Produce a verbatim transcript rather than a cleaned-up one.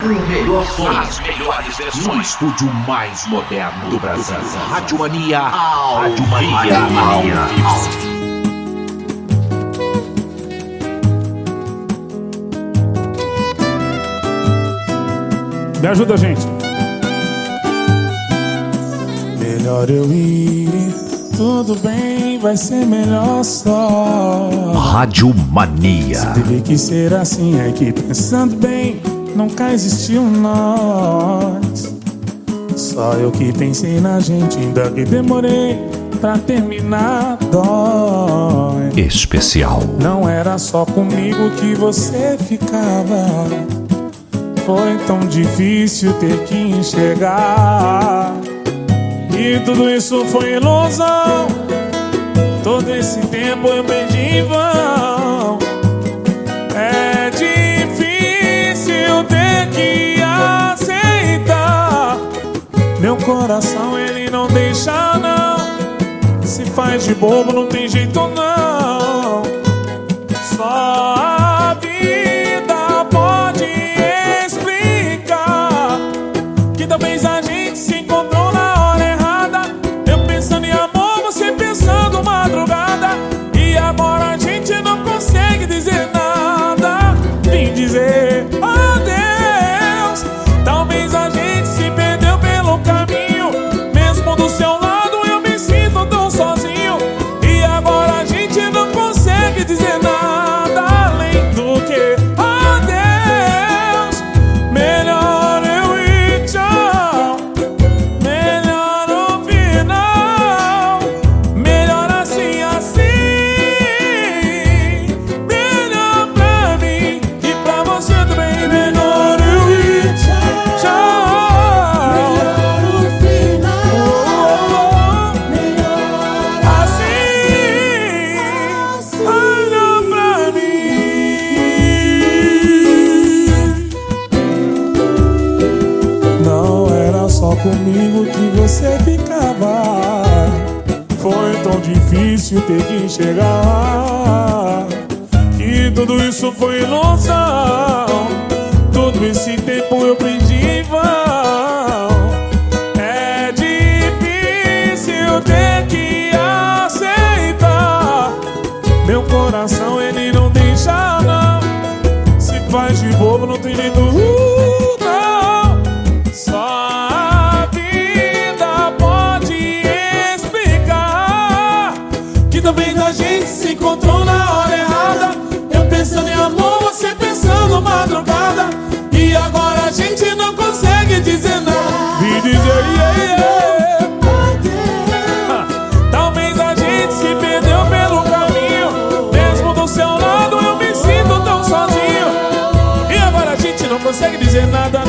O melhor som, as melhores versões, no estúdio mais moderno do Brasil. Rádio Mania ao Rádio Mania ao vivo. Me ajuda, gente. Melhor eu ir, tudo bem, vai ser melhor só. Rádio Mania. Se teve que ser assim, é que pensando bem, nunca existiu nós. Só eu que pensei na gente, ainda que demorei pra terminar, dói. Especial. Não era só comigo que você ficava. Foi tão difícil ter que enxergar. E tudo isso foi ilusão. Todo esse tempo eu perdi em vão. É difícil ter que aceitar. Meu coração ele não deixa não. Se faz de bobo não tem jeito não. Só a vida pode explicar que talvez a gente se encontrou na hora errada. Eu pensando em amor, você pensando madrugada. E agora a gente não consegue dizer nada. Vim dizer adeus. Talvez a gente se perdeu pelo caminho. Mesmo do seu lado eu me sinto tão sozinho. E agora a gente não consegue dizer nada além do que adeus. Melhor eu ir, tchau. Melhor o final. Melhor assim, assim. Melhor pra mim e pra você também. Melhor eu ir, tchau. Melhor o final. Melhor assim. Olha pra mim. Não era só comigo que você ficava. Foi tão difícil ter que enxergar que tudo isso foi ilusão. Todo esse tempo eu perdi em vão. É difícil ter que aceitar. Meu coração ele não deixa não. Se faz de bobo não tem jeito uh, não. Só a vida pode explicar que talvez a gente se encontrou na hora errada. Eu pensando em amor, você pensando madrugada. E agora a gente não consegue dizer nada. Me dizer yeah, yeah. Ah, talvez a gente se perdeu pelo caminho. Mesmo do seu lado eu me sinto tão sozinho. E agora a gente não consegue dizer nada